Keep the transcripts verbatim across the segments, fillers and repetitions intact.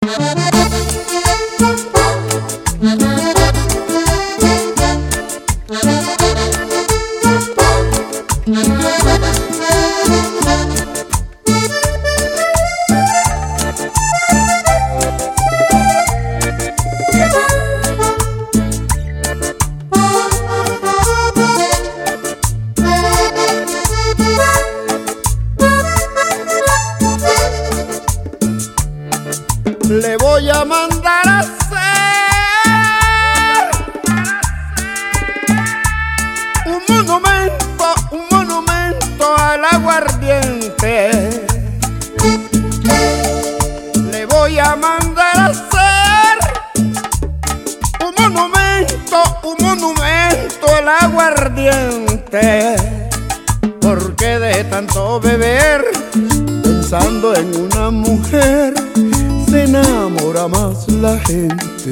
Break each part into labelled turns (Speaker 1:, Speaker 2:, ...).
Speaker 1: Le voy a mandar a hacer un monumento, un monumento al aguardiente. Le voy a mandar a hacer un monumento, un monumento al aguardiente. Porque de tanto beber, pensando en una mujer, se enamora más la gente.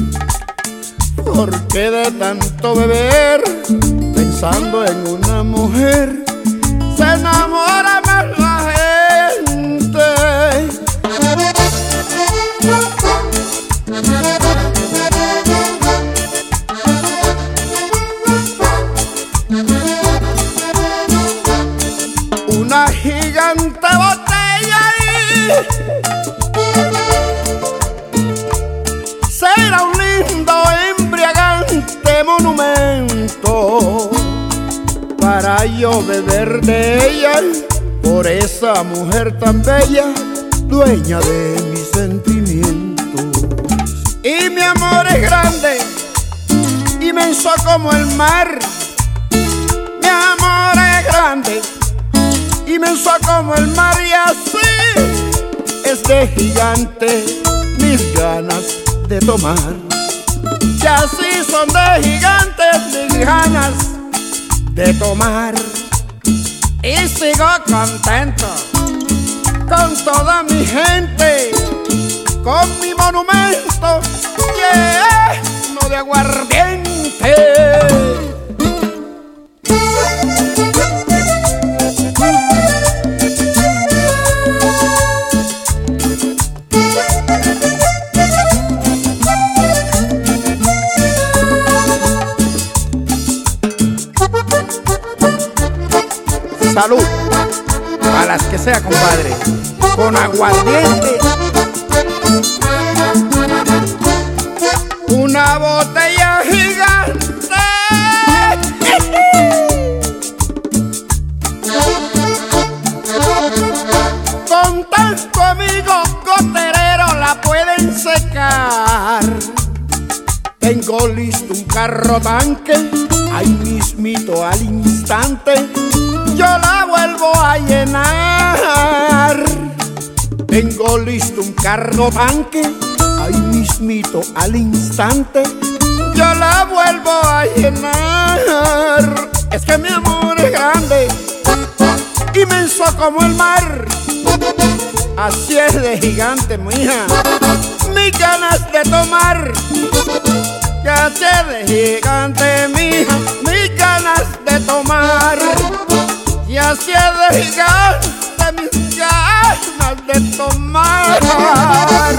Speaker 1: Porque de tanto beber, pensando en una mujer, se enamora más la gente. Una gigante botella y será un lindo embriagante monumento para yo beber de ella, por esa mujer tan bella, dueña de mis sentimientos. Y mi amor es grande, inmenso como el mar. Mi amor es grande, inmenso como el mar, y así es de gigante mis ganas de tomar. Y así son de gigantes mis ganas de tomar. Y sigo contento con toda mi gente, con mi monumento lleno de aguardiente. Salud, a las que sea, compadre, con aguardiente. Una botella gigante con tanto amigo goterero la pueden secar. Tengo listo un carro tanque, ahí mismito al instante yo la vuelvo a llenar. Tengo listo un carro tanque, ahí mismito al instante yo la vuelvo a llenar. Es que mi amor es grande, inmenso como el mar. Así es de gigante, mija, mis ganas de tomar. Así es de gigante, mija, mis ganas de tomar. Y así es de gigante mis ganas de tomar.